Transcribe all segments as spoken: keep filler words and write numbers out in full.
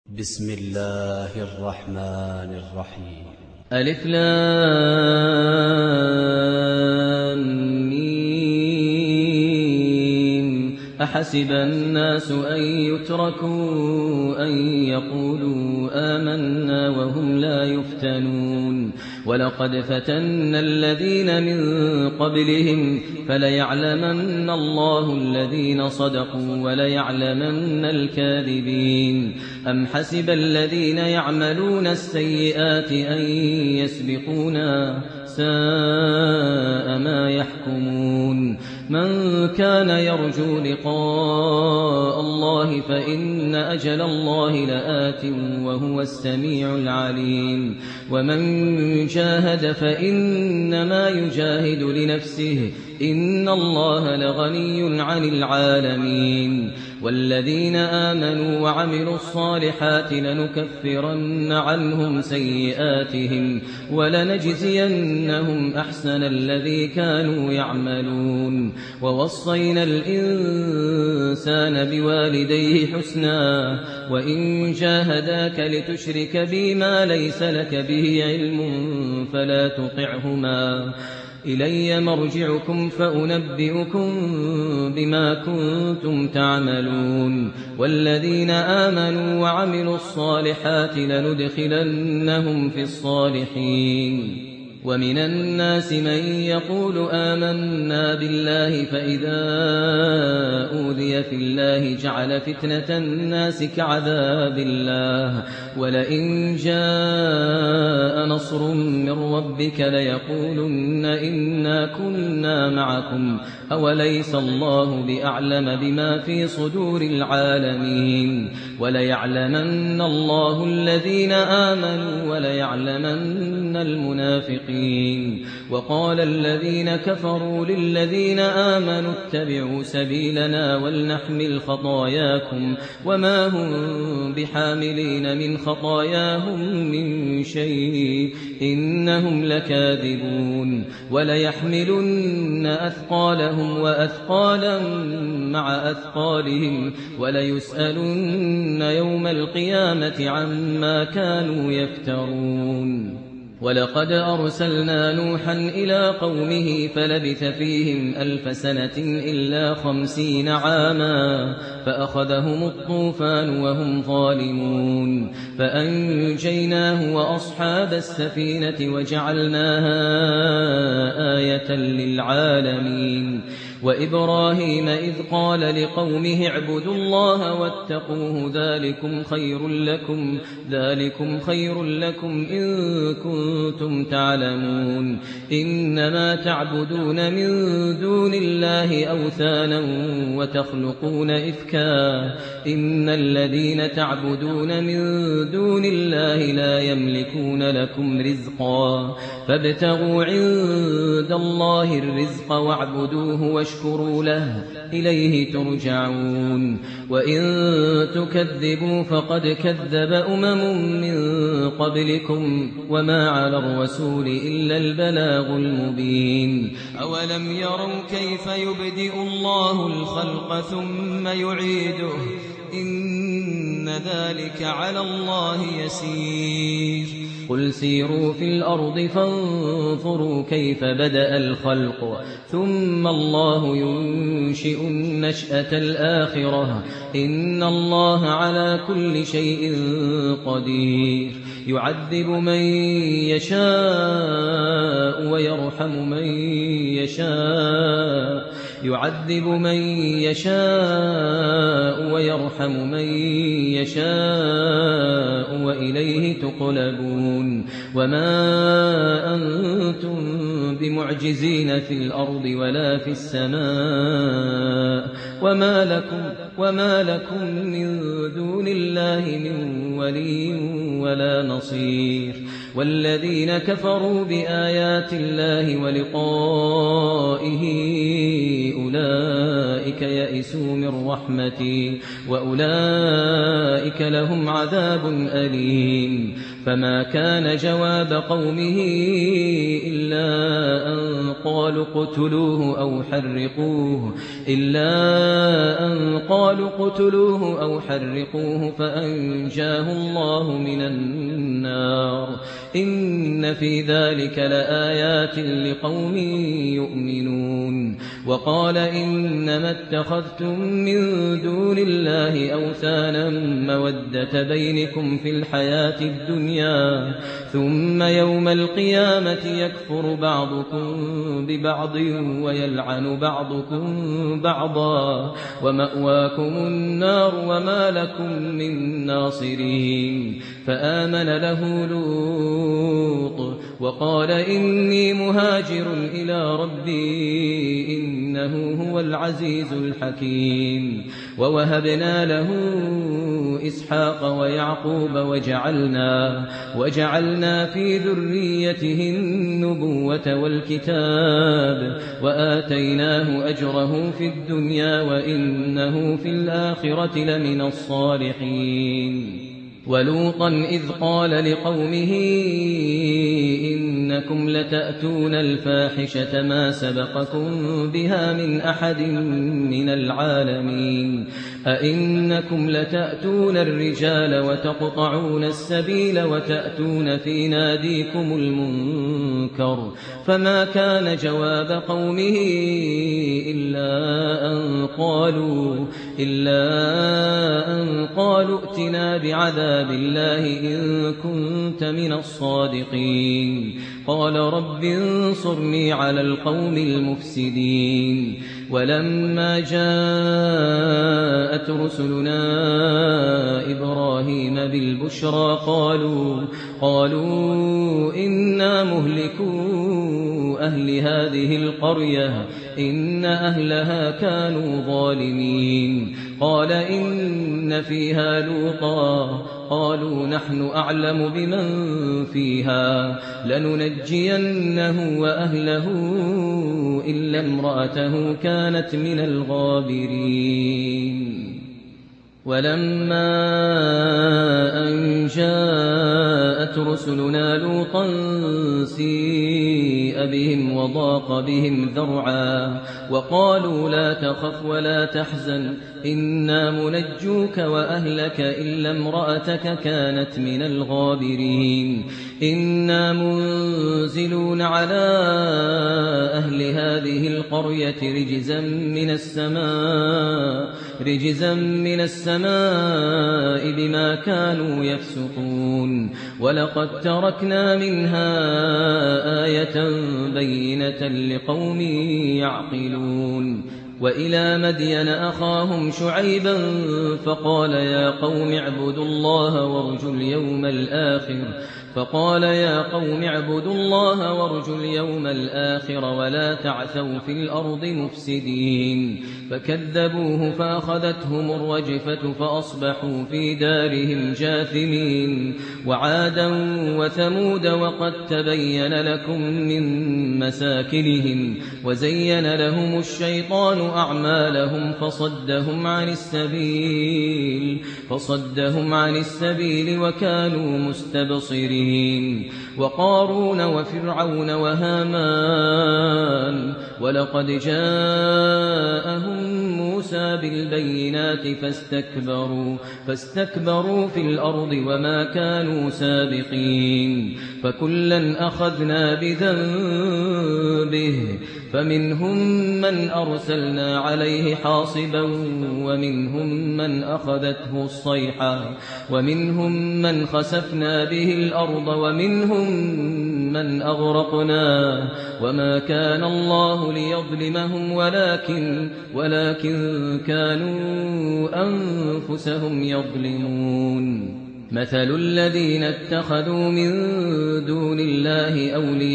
بسم الله الرحمن الرحيم. ألف لام ميم. أحسب الناس أن يتركوا أن يقولوا آمنا وهم لا يفتنون ولقد فتنا الذين من قبلهم فليعلمن الله الذين صدقوا وليعلمن الكاذبين. أم حسب الذين يعملون السيئات أن يسبقونا ساء ما يحكمون. من كان يرجو لقاء الله فإن أجل الله لآت وهو السميع العليم. ومن جاهد فإنما يجاهد لنفسه إن الله لغني عن العالمين. والذين آمنوا وعملوا الصالحات لنكفرن عنهم سيئاتهم ولنجزينهم أحسن الذي كانوا يعملون. ووصينا الإنسان بوالديه حسنا وإن جاهداك لتشرك بي ما ليس لك به علم فلا تطعهما إلي مرجعكم فأنبئكم بما كنتم تعملون. والذين آمنوا وعملوا الصالحات لندخلنهم في الصالحين. ومن الناس من يقول آمنا بالله فإذا أوذي في الله جعل فتنة الناس كعذاب الله ولئن جاء نصر من ربك ليقولن إنا كنا معكم أوليس الله بأعلم بما في صدور العالمين. وليعلمن الله الذين آمنوا وليعلمن المنافقين. وقال الذين كفروا للذين آمنوا اتبعوا سبيلنا ولنحمل خطاياكم وما هم بحاملين من خطاياهم من شيء إنهم لكاذبون. وليحملن أثقالهم وأثقالا مع أثقالهم وليسألن يوم القيامة عما كانوا يفترون. ولقد أرسلنا نوحا إلى قومه فلبث فيهم ألف سنة إلا خمسين عاما فأخذهم الطوفان وهم ظالمون فأنجيناه وأصحاب السفينة وجعلناها آية للعالمين. وإبراهيم إذ قال لقومه اعبدوا الله واتقوه ذلكم خير لكم ذلكم خير لكم إن كنتم تعلمون. إنما تعبدون من دون الله أوثانا وتخلقون إفكا إن الذين تعبدون من دون الله لا يملكون لكم رزقا فابتغوا عند الله الرزق واعبدوه واشكروا له إليه ترجعون. وإن تكذبوا فقد كذب أمم من قبلكم وما على الرسول إلا البلاغ المبين. أولم يروا كيف يبدئ الله الخلق ثم يعيده إن ذلك على الله يسير. قل سيروا في الأرض فانظروا كيف بدأ الخلق ثم الله ينشئ النشأة الآخرة إن الله على كل شيء قدير. يعذب من يشاء ويرحم من يشاء يعذب من يشاء ويرحم من يشاء وإليه تقلبون. وما أنتم بمعجزين في الأرض ولا في السماء وما لكم, وما لكم من دون الله من ولي ولا نصير. والذين كفروا بآيات الله ولقائه أولئك يئسوا من رحمتي وأولئك لهم عذاب أليم. فما كان جواب قومه إلا أن قالوا اقتلوه أو حرقوه إلا أن قالوا اقتلوه أو حرقوه فأنجاه الله من النار إن في ذلك لآيات لقوم يؤمنون وقال إنما اتخذتم من دون الله أوثانا مودة بينكم في الحياة الدنيا ثم يوم القيامة يكفر بعضكم ببعض ويلعن بعضكم بعضا ومأواكم النار وما لكم من ناصرين فآمن له لوط وقال إني مهاجر إلى ربي إنه هو العزيز الحكيم ووهبنا له إسحاق ويعقوب وجعلنا وجعلنا في ذريته النبوة والكتاب وآتيناه أجره في الدنيا وإنه في الآخرة لمن الصالحين ولوطا إذ قال لقومه إنكم لتأتون الفاحشة ما سبقكم بها من أحد من العالمين أئنكم لتأتون الرجال وتقطعون السبيل وتأتون في ناديكم المنكر فما كان جواب قومه إلا أن قالوا إلا أن قالوا ائتنا بعذاب الله إن كنت من الصادقين قال رب انصرني على القوم المفسدين ولما جاءت رسلنا إبراهيم بالبشرى قالوا قالوا إنا مهلكو أهل هذه القرية إن أهلها كانوا ظالمين قال إن فيها لوطا قالوا نحن أعلم بمن فيها لننجينه وأهله إلا امرأته كانت من الغابرين ولما أن جاءت رسلنا لوطا سيء بهم وضاق بهم ذرعا وقالوا لا تخف ولا تحزن إنا منجوك وأهلك إلا امرأتك كانت من الغابرين إنا منزلون على أهل هذه القرية رجزا من السماء رجزا من السماء بما كانوا يفسقون ولقد تركنا منها آية بينة لقوم يعقلون وإلى مدين أخاهم شعيبا فقال يا قوم اعبدوا الله وارجوا اليوم الآخر فقال يا قوم اعبدوا الله وارجوا اليوم الآخر ولا تعثوا في الأرض مفسدين فكذبوه فأخذتهم الرجفة فأصبحوا في دارهم جاثمين وعادا وثمود وقد تبين لكم من مساكنهم وزين لهم الشيطان أعمالهم فصدهم عن السبيل فصدهم عن السبيل وكانوا مستبصرين وقارون وفرعون وهامان ولقد جاءهم موسى بالبينات فاستكبروا فاستكبروا في الأرض وما كانوا سابقين فكلا أخذنا بذنبه فمنهم من أرسلنا عليه حاصبا ومنهم من أخذته الصيحة ومنهم من خسفنا به الأرض ومنهم من أغرقنا وما كان الله ليظلمهم ولكن ولكن كانوا أنفسهم يظلمون مثل الذين اتخذوا من دون الله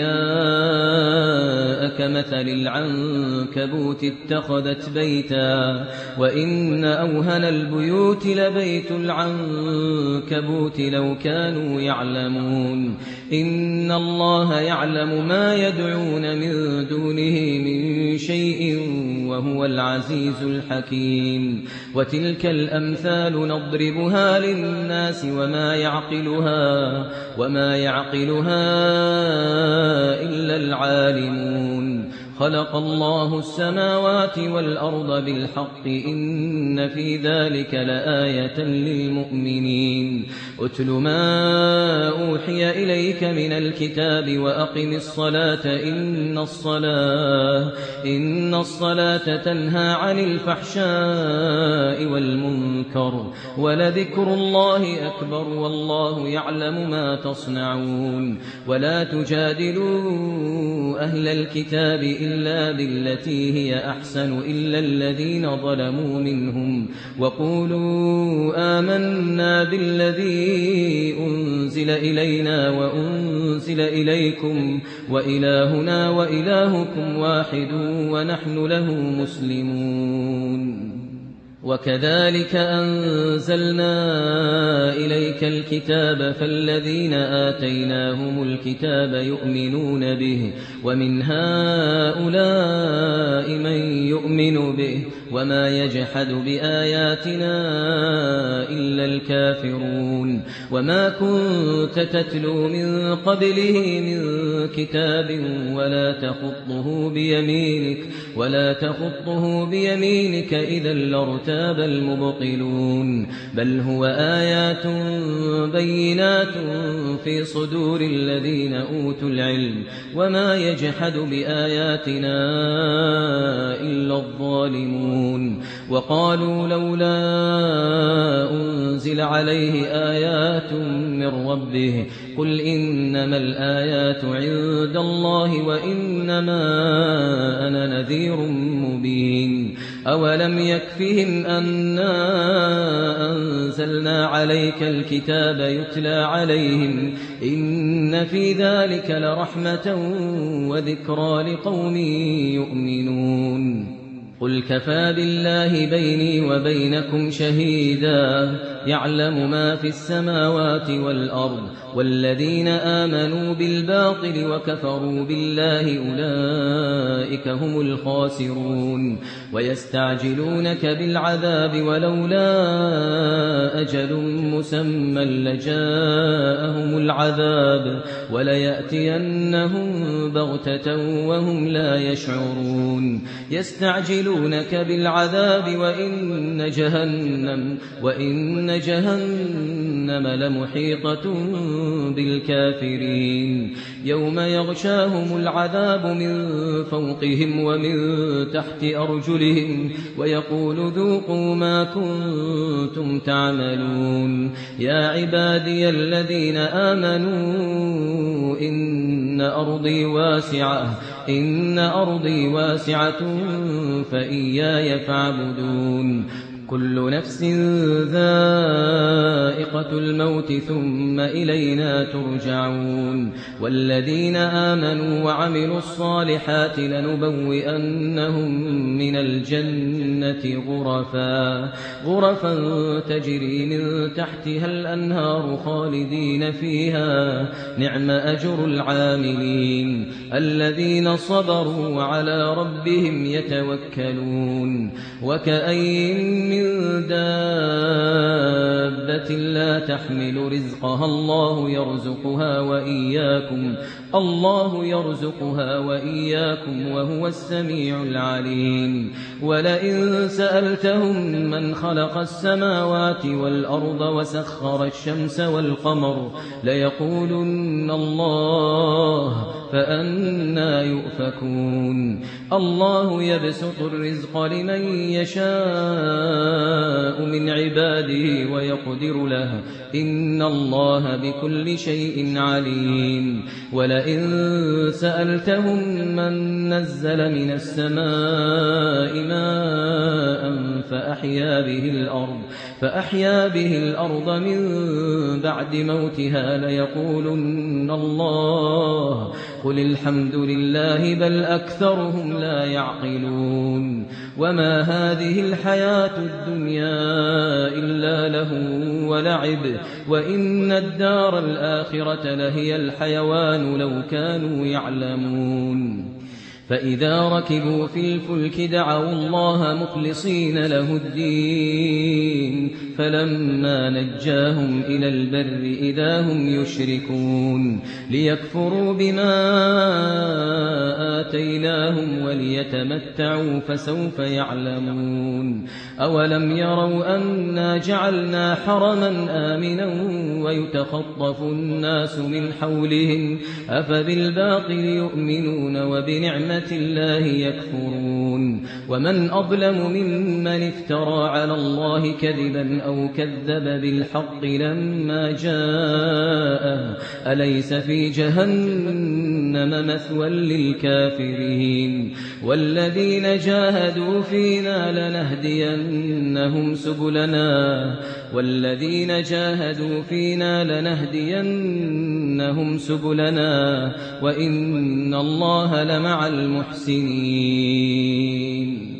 أولياء كمثل العنكبوت اتخذت بيتا وإن أوهن البيوت لبيت العنكبوت لو كانوا يعلمون إن الله يعلم ما يدعون من دونه من شيء وهو العزيز الحكيم وتلك الأمثال نضربها للناس وما يعقلها وما يعقلها إلا العالمون خلق الله السماوات والأرض بالحق إن في ذلك لآية للمؤمنين أتل ما أوحي إليك من الكتاب وأقم الصلاة إن الصلاة إن الصلاة تنهى عن الفحشاء والمنكر ولذكر الله أكبر والله يعلم ما تصنعون ولا تجادلوا أهل الكتاب إلا بالتي هي أحسن إلا الذين ظلموا منهم وقولوا آمنا بالذي أنزل إلينا وأنزل إليكم وإلهنا وإلهكم واحد ونحن له مسلمون وكذلك أنزلنا إليك الكتاب فالذين آتيناهم الكتاب يؤمنون به ومن هؤلاء من يؤمن به وما يجحد بآياتنا إلا الكافرون وما كنت تتلو من قبله من كتاب ولا تخطه بيمينك ولا تخطه بيمينك إذا لارتاب المبطلون بل هو آيات بينات في صدور الذين أوتوا العلم وما يجحد بآياتنا إلا الظالمون وقالوا لولا أنزل عليه آيات من ربه قل إنما الآيات عند الله وإنما أنا نذير مبين أولم يكفهم أنا أنزلنا عليك الكتاب يتلى عليهم إن في ذلك لرحمة وذكرى لقوم يؤمنون قل كفى بالله بيني وبينكم شهيدا يعلم ما في السماوات والأرض والذين آمنوا بالباطل وكفروا بالله أولئك هم الخاسرون ويستعجلونك بالعذاب ولولا أجل مسمى لجاءهم العذاب وليأتينهم بغتة وهم لا يشعرون يستعجلونك بالعذاب وإن جهنم وإن جهنم لمحيطة بالكافرين يوم يغشاهم العذاب من فوقهم ومن تحت أرجلهم ويقول ذوقوا ما كنتم تعملون يا عبادي الذين آمنوا إن أرضي واسعة إن أرضي واسعة فإياي فاعبدون كل نفس ذائقة الموت ثم إلينا ترجعون والذين آمنوا وعملوا الصالحات لنبوئنهم من الجنة غرفا غرفا تجري من تحتها الأنهار خالدين فيها نعم أجر العاملين الذين صبروا وعلى ربهم يتوكلون وكأين من دابة لا تحمل رزقها الله يرزقها وإياكم الله يرزقها وإياكم وهو السميع العليم ولئن سألتهم من خلق السماوات والأرض وسخر الشمس والقمر ليقولن الله فأنى يؤفكون الله يبسط الرزق لمن يشاء من عباده ويقدر له إن الله بكل شيء عليم ولئن سألتهم من نزل من السماء ماء فأحيا به الأرض فأحيا به الأرض من بعد موتها ليقولن الله قل الحمد لله بل أكثرهم لا يعقلون وما هذه الحياة الدنيا إلا لهو ولعب وإن الدار الآخرة لهي الحيوان لو كانوا يعلمون فإذا ركبوا في الفلك دعوا الله مخلصين له الدين فلما نجاهم إلى البر إذا هم يشركون ليكفروا بما آتيناهم وليتمتعوا فسوف يعلمون أولم يروا أنا جعلنا حرما آمنا ويتخطف الناس من حولهم أفبالباطل يؤمنون وبنعمة الله يكفرون ومن أظلم ممن افترى على الله كذبا أو كذب بالحق لما جاءه أليس في جهنم مثوى للكافرين والذين جاهدوا فينا لنهدينهم سبلنا والذين جاهدوا فينا لنهدينهم سبلنا وإن الله لمع المحسنين